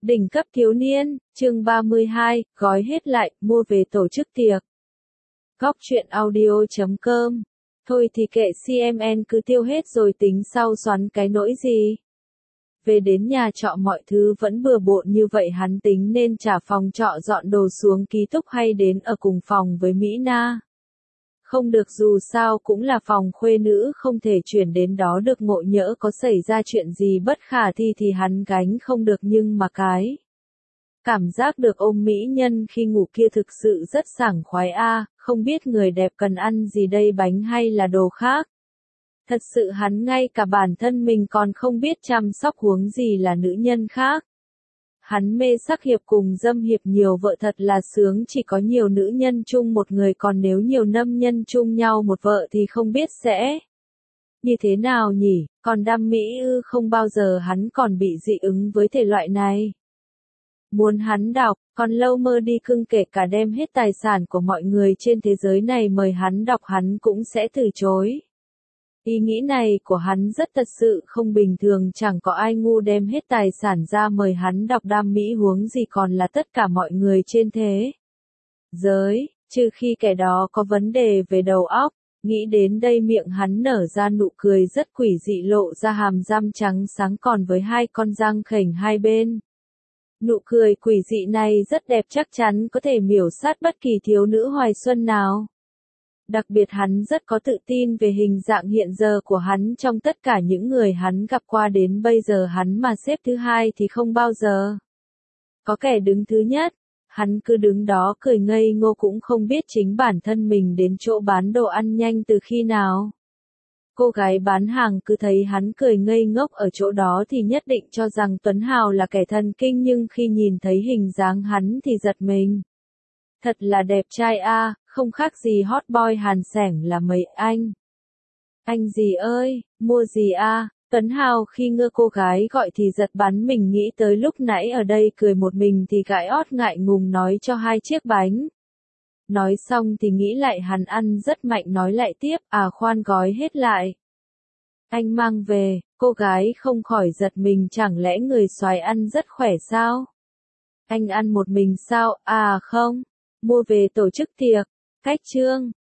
Đỉnh cấp thiếu niên, chương 32, gói hết lại, mua về tổ chức tiệc. Góc truyện audio.com. Thôi thì kệ CMN cứ tiêu hết rồi tính sau xoắn cái nỗi gì. Về đến nhà trọ mọi thứ vẫn bừa bộn như vậy, hắn tính nên trả phòng trọ dọn đồ xuống ký túc hay đến ở cùng phòng với Mỹ Na. Không được, dù sao cũng là phòng khuê nữ, không thể chuyển đến đó được, ngộ nhỡ có xảy ra chuyện gì bất khả thi thì hắn gánh không được, nhưng mà cái cảm giác được ôm mỹ nhân khi ngủ kia thực sự rất sảng khoái a. Không biết người đẹp cần ăn gì đây, bánh hay là đồ khác? Thật sự hắn ngay cả bản thân mình còn không biết chăm sóc, huống gì là nữ nhân khác. Hắn mê sắc hiệp cùng dâm hiệp, nhiều vợ thật là sướng, chỉ có nhiều nữ nhân chung một người, còn nếu nhiều nam nhân chung nhau một vợ thì không biết sẽ như thế nào nhỉ. Còn đam mỹ ư? Không bao giờ hắn còn bị dị ứng với thể loại này. Muốn hắn đọc, còn lâu mơ đi cưng, kể cả đem hết tài sản của mọi người trên thế giới này mời hắn đọc hắn cũng sẽ từ chối. Ý nghĩ này của hắn rất thật sự không bình thường, chẳng có ai ngu đem hết tài sản ra mời hắn đọc đam mỹ, huống gì còn là tất cả mọi người trên thế giới, trừ khi kẻ đó có vấn đề về đầu óc. Nghĩ đến đây miệng hắn nở ra nụ cười rất quỷ dị, lộ ra hàm răng trắng sáng còn với hai con răng khểnh hai bên. Nụ cười quỷ dị này rất đẹp, chắc chắn có thể miểu sát bất kỳ thiếu nữ hoài xuân nào. Đặc biệt hắn rất có tự tin về hình dạng hiện giờ của hắn, trong tất cả những người hắn gặp qua đến bây giờ, hắn mà xếp thứ hai thì không bao giờ có kẻ đứng thứ nhất. Hắn cứ đứng đó cười ngây ngô, cũng không biết chính bản thân mình đến chỗ bán đồ ăn nhanh từ khi nào. Cô gái bán hàng cứ thấy hắn cười ngây ngốc ở chỗ đó thì nhất định cho rằng Tuấn Hào là kẻ thần kinh, nhưng khi nhìn thấy hình dáng hắn thì giật mình. Thật là đẹp trai a, không khác gì hot boy Hàn Sẻng là mấy anh. Anh gì ơi, mua gì a? Tuấn Hào khi ngơ cô gái gọi thì giật bắn mình, nghĩ tới lúc nãy ở đây cười một mình thì gãi ót ngại ngùng nói cho 2 chiếc bánh. Nói xong thì nghĩ lại hắn ăn rất mạnh, nói lại tiếp, à khoan, gói hết lại. Anh mang về. Cô gái không khỏi giật mình, chẳng lẽ người soái ăn rất khỏe sao? Anh ăn một mình sao? À không, mua về tổ chức tiệc. Cách chương